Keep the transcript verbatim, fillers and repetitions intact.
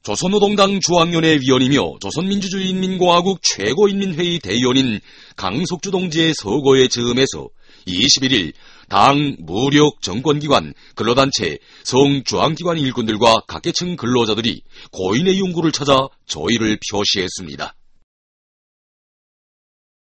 조선노동당 중앙위원회 위원이며 조선민주주의인민공화국 최고인민회의 대의원인 강석주 동지의 서거에 즈음해서 이십일일 당, 무력, 정권기관, 근로단체, 성중앙기관 일꾼들과 각계층 근로자들이 고인의 윤구를 찾아 조의를 표시했습니다.